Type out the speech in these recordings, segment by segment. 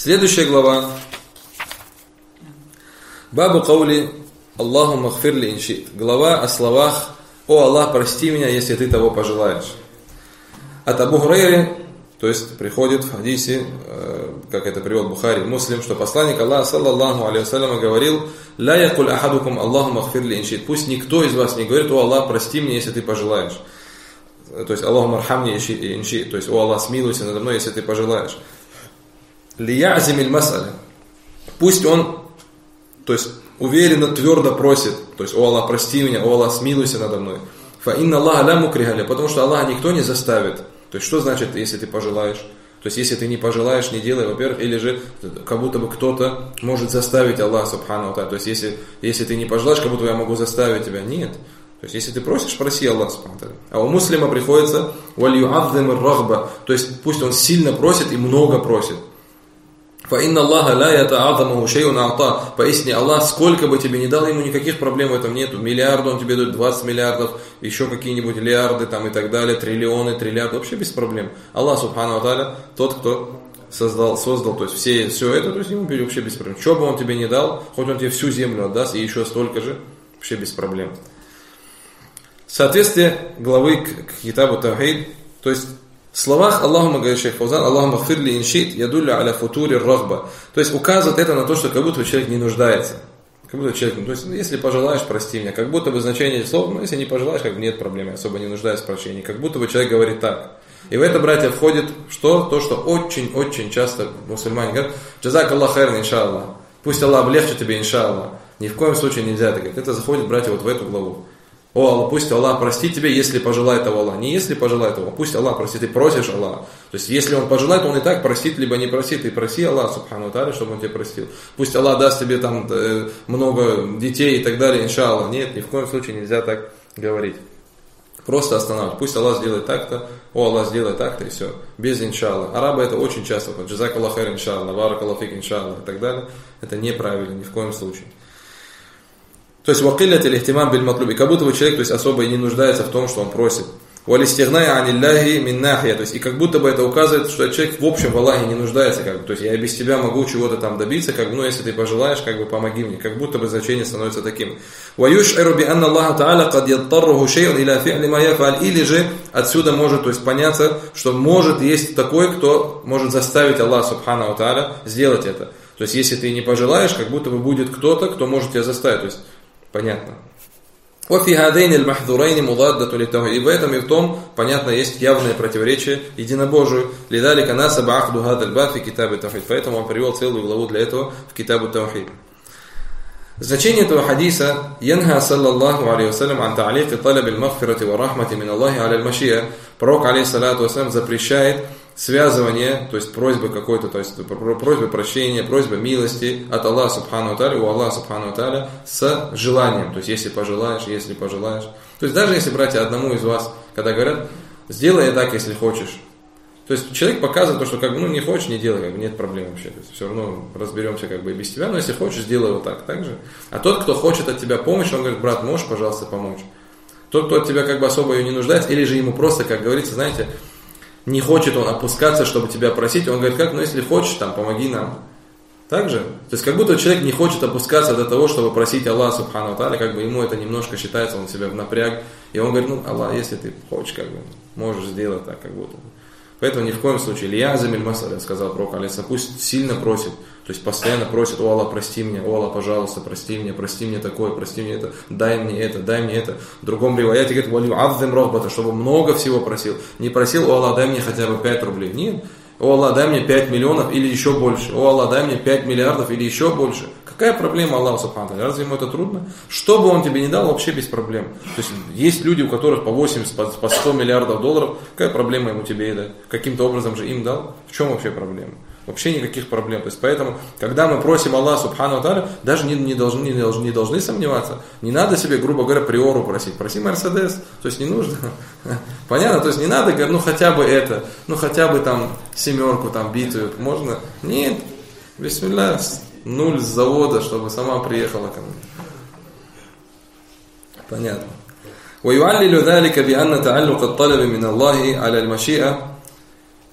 Следующая глава. Бабу каули Аллаху махфирли иншит. Глава о словах: «О Аллах, прости меня, если ты того пожелаешь». От Абу Хурайры, то есть приходит в хадисе, как это привел Бухари, Муслим, что посланник Аллаха, саллаллаху алейхи вассалям, говорил: «Ла якуль ахадукум Аллаху махфирли иншит». Пусть никто из вас не говорит: «О Аллах, прости меня, если ты пожелаешь». То есть Аллаху мархамни иншит, то есть: «О Аллах, смилуйся надо мной, если ты пожелаешь». Лиязимиль масаля. Пусть он, то есть уверенно, твердо просит, то есть: «О Аллах, прости меня, о Аллах, смилуйся надо мной». Фа инна Аллаха ла мукриха, потому что Аллаха никто не заставит. То есть что значит, если ты пожелаешь? То есть если ты не пожелаешь, не делай, во-первых, или же как будто бы кто-то может заставить Аллаха субхану ва. То есть если ты не пожелаешь, как будто бы я могу заставить тебя. Нет. То есть если ты просишь, проси Аллаха субхану ва. А у муслима приходится валю'аззим ар-рагба, то есть пусть он сильно просит и много просит. Фаинна Аллаха ла ята'азамуху шей'ун а'та. Поистине Аллах, сколько бы тебе ни дал, ему никаких проблем в этом нету. Миллиарды он тебе дает, 20 миллиардов, еще какие-нибудь миллиарды там и так далее, триллионы, триллиарды, вообще без проблем. Аллах субхану ва тааля, тот, кто создал, то есть все это, то есть ему вообще без проблем. Что бы он тебе не дал, хоть он тебе всю землю отдаст и еще столько же, вообще без проблем. Соответствие главы к китабу Тавхид, то есть в словах Аллахума, говорит шейх Фаузан, Аллахума гфирли иншит, ядулля аля футури рахба. То есть указывает это на то, что как будто человек не нуждается. Как будто человек, то есть, если пожелаешь, прости меня. Как будто бы значение слова, если не пожелаешь, как бы нет проблем, я особо не нуждаюсь в прощении. Как будто бы человек говорит так. И в это, братья, входит что? То, что очень-очень часто мусульмане говорят: «Джазак Аллах хайран, иншаллах». Пусть Аллах облегчит тебе, иншаллах. Ни в коем случае нельзя это говорить. Это заходит, братья, вот в эту главу. О Аллах, пусть Аллах простит тебе, если пожелает того Аллах. Не если пожелает того, пусть Аллах простит. Ты просишь Аллаха. То есть, если Он пожелает, Он и так простит, либо не простит. Ты проси Аллах, субхану ва тааля, чтобы Он тебя простил. Пусть Аллах даст тебе там много детей и так далее, иншаллах. Нет, ни в коем случае нельзя так говорить. Просто останавливать. Пусть Аллах сделает так-то, о Аллах сделает так-то, и все. Без иншаллах. Арабы это очень часто. Джазак Аллах хайр, иншаллах, барак Аллах фик, иншаллах и так далее. Это неправильно, ни в коем случае. То есть вакиллят иль-ихтимам биль-матлуби, как будто бы человек, то есть особо и не нуждается в том, что он просит. Валистигнай анилляхи мин нахия, то есть и как будто бы это указывает, что человек в общем в Аллахе не нуждается, как бы, то есть я без тебя могу чего-то там добиться, как бы, ну если ты пожелаешь, как бы помоги мне, как будто бы значение становится таким. Ваюш'иру би анна Аллаха та'аля кад яттарруху шей'ун иля фи'ли ма яф'аль, или же отсюда может, то есть поняться, что может есть такой, кто может заставить Аллаха субхану ва тааля сделать это. То есть если ты не пожелаешь, как будто бы будет кто-то, кто может тебя заставить, то есть понятно. И в этом и в том, понятно, есть явное противоречие единобожию. Поэтому он привел целую главу для этого в китабу Тавхид. Значение этого хадиса: «Янха саллаллаху алейхи вассалям ан та'алики талаб аль-магфирати ва рахмати мин Аллахи аля аль-машия». Пророк, алейхиссалату вассалям, запрещает связывание, то есть просьбы какой-то, то есть просьбы прощения, просьбы милости от Аллаха субхану ва тааля, у Аллаха субхану ва тааля, с желанием, то есть если пожелаешь. То есть даже если, братья, одному из вас, когда говорят: сделай так, если хочешь. То есть человек показывает то, что как бы, ну не хочешь, не делай, как бы нет проблем вообще. То есть все равно разберемся как бы и без тебя, но если хочешь, сделай вот так же. А тот, кто хочет от тебя помощь, он говорит: брат, можешь, пожалуйста, помочь. Тот, кто от тебя как бы особо ее не нуждается, или же ему просто, как говорится, знаете, не хочет он опускаться, чтобы тебя просить, он говорит: как, ну если хочешь, там, помоги нам. Так же? То есть как будто человек не хочет опускаться до того, чтобы просить Аллаха субхану ва тааля, как бы ему это немножко считается, он себя в напряг, и он говорит: ну Аллах, если ты хочешь, как бы, можешь сделать так, как будто бы. Поэтому ни в коем случае, лиязамиль масаля, сказал пророк, пусть сильно просит, то есть постоянно просит: о Аллах, прости меня, о Аллах, пожалуйста, прости мне такое, прости мне это, дай мне это. В другом риваяте говорит: валю'аззим рахбата, чтобы много всего просил. Не просил: о Аллах, дай мне хотя бы 5 рублей. Нет. О Аллах, дай мне 5 миллионов или еще больше. О Аллах, дай мне 5 миллиардов или еще больше. Какая проблема Аллаху субхану ва тааля? Разве ему это трудно? Что бы он тебе не дал, вообще без проблем. То есть есть люди, у которых по 80, по 100 миллиардов долларов. Какая проблема ему тебе дать? Каким-то образом же им дал. В чем вообще проблема? Вообще никаких проблем. То есть поэтому, когда мы просим Аллаха субхану ва тааля, даже не должны сомневаться. Не надо себе, грубо говоря, приору просить. Проси Мерседес. То есть не нужно. Понятно? То есть не надо говорить: ну хотя бы это, ну хотя бы там 7 там битую. Можно? Нет. Бисмилля. 0 с завода, чтобы сама приехала ко мне. Понятно. ويعلل ذلك بأن تعلق الطلب من الله على المشيئة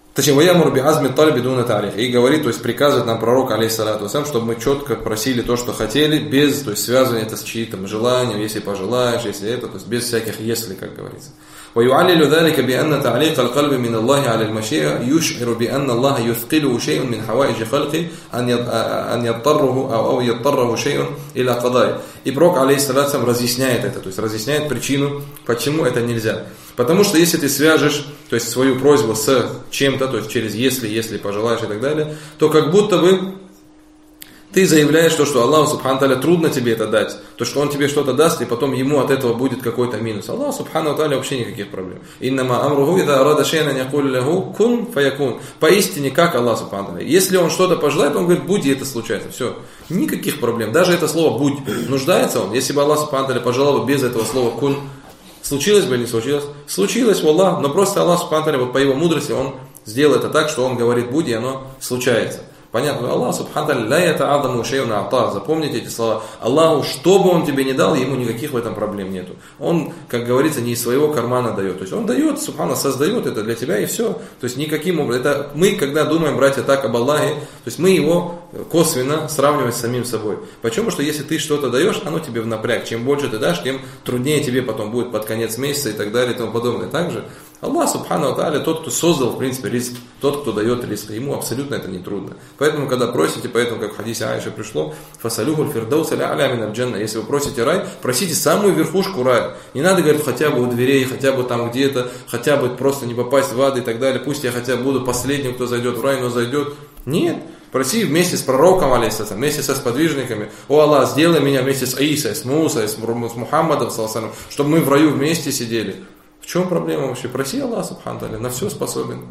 Точнее, «Ваямур би'азми талиби дуна та'лих». И говорит, то есть приказывает нам пророк, алейхиссалату вассалям, чтобы мы четко просили то, что хотели, без, то есть связывания это с чьим-то желанием, если пожелаешь, если это, то есть без всяких «если», как говорится. ويعلل ذلك بأن تعليق القلب من الله على المشيئة يشعر بأن الله يثقله شيء من حوائج خلقه أن يضطره أو يضطره شيء إلى قضائه. И пророк, алейхиссалату разъясняет это, то есть разъясняет причину, почему это нельзя. Потому что если ты свяжешь, то есть свою просьбу с чем-то, то есть через если пожелаешь и так далее, то как будто бы ты заявляешь то, что Аллаху Субхану Тааля трудно тебе это дать, то, что Он тебе что-то даст, и потом ему от этого будет какой-то минус. Аллаху Субхану Тааля вообще никаких проблем. Иннама амруху ида арада шей'ан якулю лаху кун фаякун. Поистине, как Аллах Субхану Тааля. Если Он что-то пожелает, Он говорит, будь, и это случается. Все. Никаких проблем. Даже это слово будь, нуждается Он. Если бы Аллах Субхану Тааля пожелал бы без этого слова кун, случилось бы или не случилось? Случилось, валлах, но просто Аллах Субхану Тааля, вот по Его мудрости, Он сделал это так, что Он говорит будь, и оно случается. Понятно, Аллах Субхану Тааля ля ята'адаму шей'ун а'та. Запомните эти слова. Аллаху, что бы Он тебе не дал, ему никаких в этом проблем нету. Он, как говорится, не из своего кармана дает. То есть Он дает, Субхану, создает это для тебя и все. То есть никаким образом. Это мы, когда думаем, братья, так об Аллахе, то есть мы его косвенно сравниваем с самим собой. Почему? Что если ты что-то даешь, оно тебе в напряг. Чем больше ты дашь, тем труднее тебе потом будет под конец месяца и так далее и тому подобное. Также Аллах Субхану Тааля, тот, кто создал, в принципе, ризк, тот, кто дает ризк, ему абсолютно это не трудно. Поэтому, когда просите, поэтому, как в хадисе Аиши пришло, «Фасалюхуль фирдауса ля-аля миналь джанна». Если вы просите рай, просите самую верхушку рая. Не надо говорить хотя бы у дверей, хотя бы там где-то, хотя бы просто не попасть в ад и так далее. Пусть я хотя бы буду последним, кто зайдет в рай, но зайдет. Нет. Проси вместе с пророком, алейхиссалям, вместе со сподвижниками. О Аллах, сделай меня вместе с Аисой, с Мусой, с Мухаммадом, чтобы мы в раю вместе сидели. В чем проблема вообще? Проси Аллах Субхану Тааля, на все способен.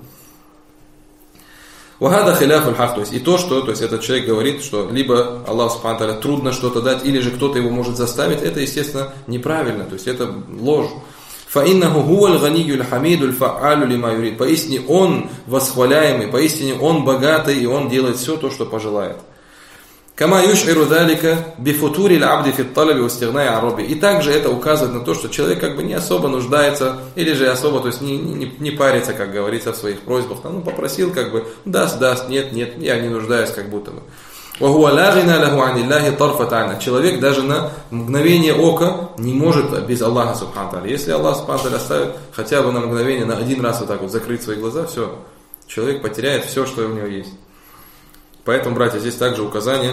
Вахада хиляф аль-хак, то есть и то, что, то есть этот человек говорит, что либо Аллаху Субхану Тааля трудно что-то дать, или же кто-то его может заставить, это, естественно, неправильно, то есть это ложь. فَإِنَّهُ هُوَ الْغَنِيُّ الْحَمِيدُ الْفَعَّالُ لِمَا يُرِيدُ. Поистине Он восхваляемый, поистине Он богатый, и Он делает все то, что пожелает. كما يشعر ذلك بفتور العبد في الطلب واستغناء عن ربه. И также это указывает на то, что человек как бы не особо нуждается, или же особо, то есть не парится, как говорится, в своих просьбах. Ну, попросил, как бы, даст, нет, я не нуждаюсь, как будто бы. وَهُوَ لَا غِنَى لَهُ عَنِ اللَّهِ طَرْفَةَ عَيْنٍ. Человек даже на мгновение ока не может без Аллаха Субхану Тааля. Если Аллах Субхану Тааля оставит хотя бы на мгновение, на один раз вот так вот закрыть свои глаза, все, человек потеряет все, что у него есть. Поэтому, братья, здесь также указание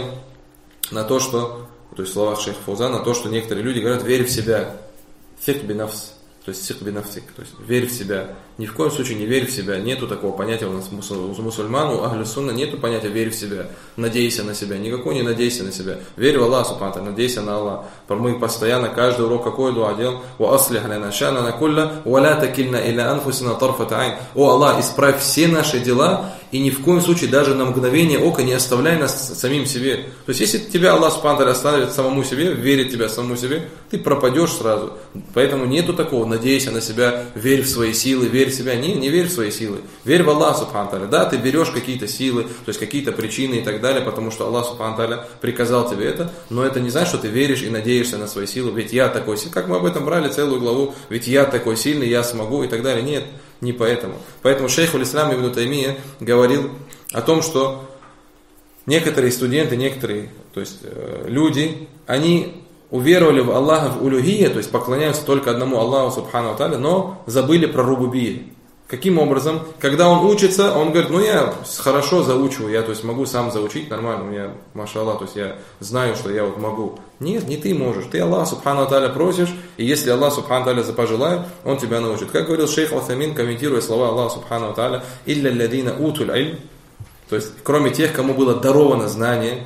на то, что, то есть в словах шейха Фаузана, на то, что некоторые люди говорят, верь в себя, фик бинафс, то есть сик бинафсик, то есть верь в себя. Ни в коем случае не верь в себя. Нету такого понятия у нас у мусульман, у ахлю сунна нету понятия верь в себя, надейся на себя. Никакой не надейся на себя. Верь в Аллаха Субхану Тааля, надейся на Аллаха. Мы постоянно, каждый урок какой дуа делаем? Ва аслих лана шанана кулла, ва ла такильна иля анфусина тарфата айн. О Аллах, исправь все наши дела, и ни в коем случае даже на мгновение ока не оставляй нас самим себе. То есть, если тебя Аллах Субхану Тааля оставит самому себе, верит тебя самому себе, ты пропадешь сразу. Поэтому нету такого, надейся на себя, верь в свои силы, верь в себя. Не верь в свои силы. Верь в Аллаха Субхану Тааля. Да, ты берешь какие-то силы, то есть какие-то причины и так далее, потому что Аллах Субхану Тааля приказал тебе это, но это не значит, что ты веришь и надеешься на свои силы, ведь я такой сильный. Как мы об этом брали целую главу, ведь я такой сильный, я смогу и так далее. Нет, не поэтому. Поэтому шейх аль-Ислам ибн Таймия говорил о том, что некоторые студенты, некоторые, то есть люди, они уверовали в Аллаха в улюхия, то есть поклоняются только одному Аллаху Субхану Тааля, но забыли про рубубия. Каким образом? Когда он учится, он говорит, я хорошо заучиваю, я то есть могу сам заучить нормально, у меня, машаллах, то есть я знаю, что я вот могу. Нет, не ты можешь, ты Аллах Субхану Тааля просишь, и если Аллах Субхану Тааля пожелает, Он тебя научит. Как говорил шейх Ус-Самин, комментируя слова Аллаха Субхану Тааля, «Илля лядина утуль иль», то есть кроме тех, кому было даровано знание,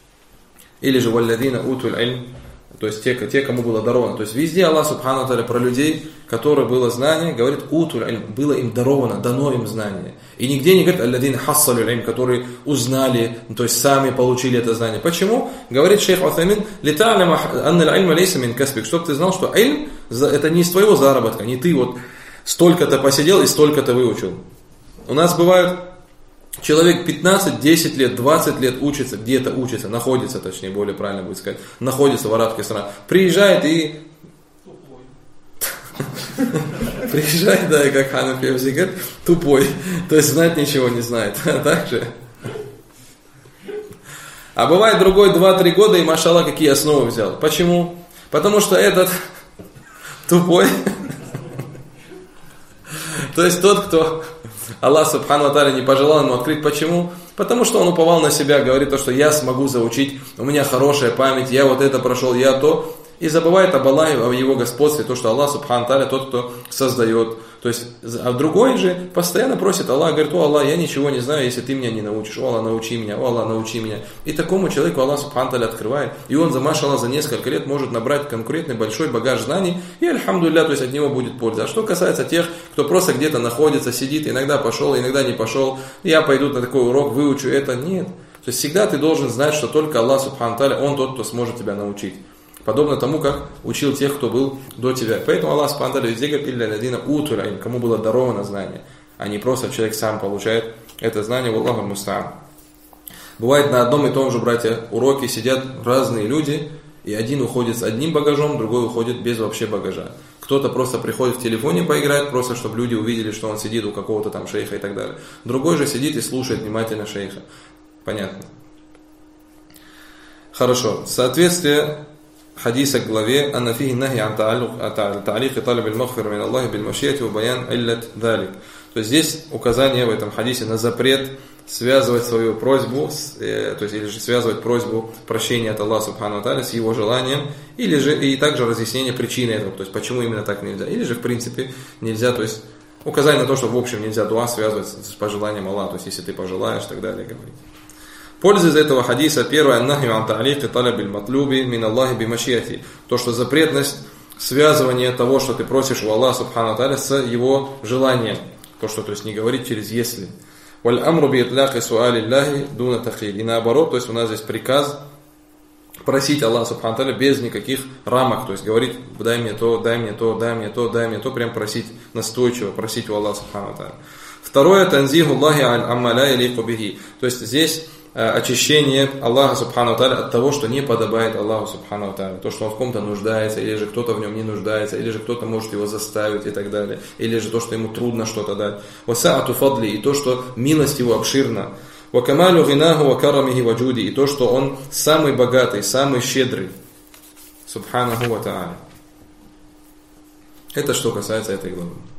или же «Валядина утуль иль», то есть те, кому было даровано. То есть везде Аллах Субхану Тааля про людей, которым было знание, говорит утуль иль, было им даровано, дано им знание. И нигде не говорит алладин хассалю иль, которые узнали, то есть сами получили это знание. Почему? Говорит шейх Ус-Самин, лита'ляма анна аль-илма лейса мин касбик, чтобы ты знал, что иль это не из твоего заработка, не ты вот столько-то посидел и столько-то выучил. У нас бывают человек 15, 10 лет, 20 лет учится, где-то учится, находится, точнее, более правильно будет сказать, находится в арабских странах. Приезжает и... приезжает, да, и как Ханафи говорит, тупой, то есть знать ничего не знает, так же. А бывает другой 2-3 года, и машалла, какие основы взял. Почему? Потому что этот тупой, то есть тот, кто Аллах Субхану ва Тааля не пожелал ему открыть. Почему? Потому что он уповал на себя, говорит то, что я смогу заучить, у меня хорошая память, я вот это прошел, я то. И забывает об Аллахе, о его господстве, то, что Аллах Субхану ва Тааля тот, кто создает. То есть, а другой же постоянно просит Аллах, говорит: о Аллах, я ничего не знаю, если ты меня не научишь, о Аллах, научи меня, о Аллах, научи меня. И такому человеку Аллах Субхану ва Тааля открывает, и он, машаллах, за несколько лет может набрать конкурентный большой багаж знаний, и альхамдулилля, то есть от него будет польза. А что касается тех, кто просто где-то находится, сидит, иногда пошел, иногда не пошел, я пойду на такой урок, выучу это, нет. То есть всегда ты должен знать, что только Аллах Субхану ва Тааля, Он тот, кто сможет тебя научить. Подобно тому, как учил тех, кто был до тебя. Поэтому Аллах Субхану ва Тааля везде говорит: «Илля ладина утур илм», кому было даровано знание, а не просто человек сам получает это знание. Валлаху муста'ан. Бывает на одном и том же, братья, уроке сидят разные люди, и один уходит с одним багажом, другой уходит без вообще багажа. Кто-то просто приходит в телефоне поиграть, просто чтобы люди увидели, что он сидит у какого-то там шейха и так далее. Другой же сидит и слушает внимательно шейха. Понятно? Хорошо. Соответствие хадиса к главе «Анна фихи нахи ан та'алики талиб аль-махфир мин Аллахи биль-машияти ва баян иллят далик». То есть здесь указание в этом хадисе на запрет связывать свою просьбу, то есть или же связывать просьбу прощения от Аллаха Субхану ва Тааля с его желанием, или же и также разъяснение причины этого, то есть почему именно так нельзя, или же в принципе нельзя, то есть указание на то, что в общем нельзя дуа связывать с пожеланием Аллаха, то есть если ты пожелаешь и так далее говорить. Польза из этого хадиса: первое, аннахи ан та'алики талаб аль-матлуби мин Аллахи бимашияти, то, что запретность связывания того, что ты просишь у Аллаха Субхану ва Тааля, с его желанием, то, что, то есть не говорить через «если». Валь амру би итляки суали Аллахи дуна тахиль. И наоборот, то есть у нас здесь приказ просить Аллаха Субхану ва Тааля без никаких рамок, то есть говорить: дай мне то, дай мне то, дай мне то, дай мне то, прям просить настойчиво, просить у Аллаха Субхану ва Тааля. Второе, танзиху Аллахи амма ла ялику бихи, то есть здесь очищение Аллаха Субхану ва Тааля от того, что не подобает Аллаху Субхану ва Тааля, то, что он в ком-то нуждается, или же кто-то в нем не нуждается, или же кто-то может его заставить и так далее, или же то, что ему трудно что-то дать. Васаату фадли, и то, что милость его обширна. Вакамалю гинаху вакарамихи ваджуди, и то, что он самый богатый, самый щедрый. Субханаху ва Тааля. Это что касается этой главы.